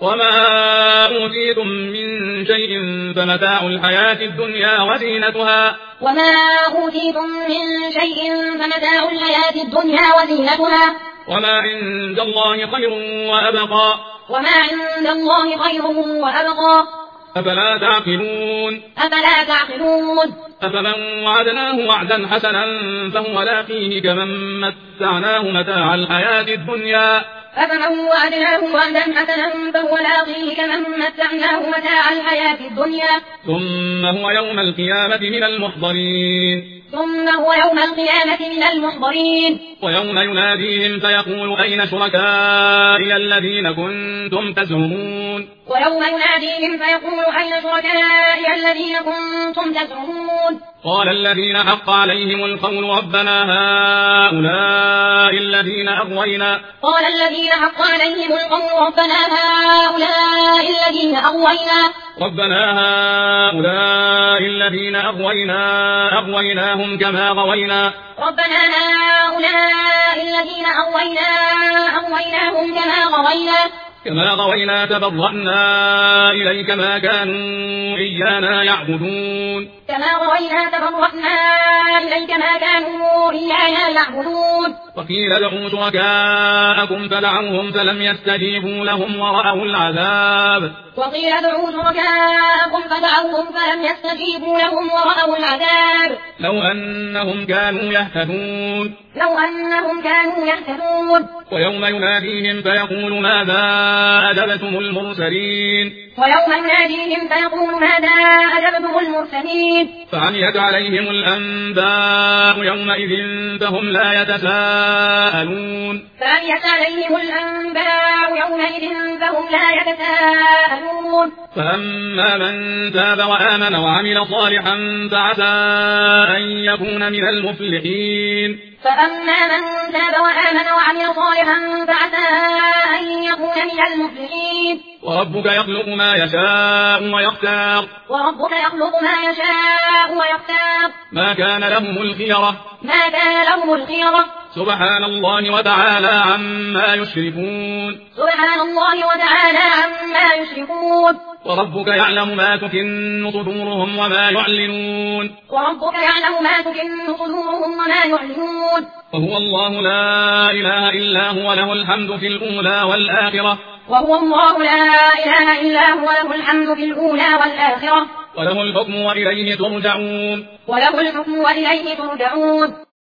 وما أوتيتم من شيء فمتاع الحياة الدنيا وزينتها وما عند الله خير وأبقى أفلا تعقلون أفمن وعدناه وعدا حسنا فهو لاقيه كمن متعناه متاع الحياة الدنيا ثم هو يوم القيامة من المحضرين ويوم يناديهم فيقول أين شركائي الذين كنتم تزعمون قال الذين حق عليهم القول ربنا هؤلاء الذين أغوينا أغويناهم كما غوينا تبرأنا إليك ما كانوا إيانا يعبدون وقيل ادعوا شركاءكم فدعوهم فلم يستجيبوا لهم ورأوا العذاب لو أنهم كانوا يهتدون ويوم يناديهم فيقول ماذا أجبتم المرسلين فعميت عليهم الأنباء يومئذ فهم لا يتساءلون فأما من تاب وآمن وعمل صالحا فعسى أن يكون من المفلحين وربك يخلق ما يشاء ويختار ما كان لهم الخيرة سبحان الله وتعالى عما يشركون وربك يعلم ما تكن صدورهم وما يعلنون وهو الله لا إله إلا هو له الحمد في الأولى والآخرة وله الحكم وإليه ترجعون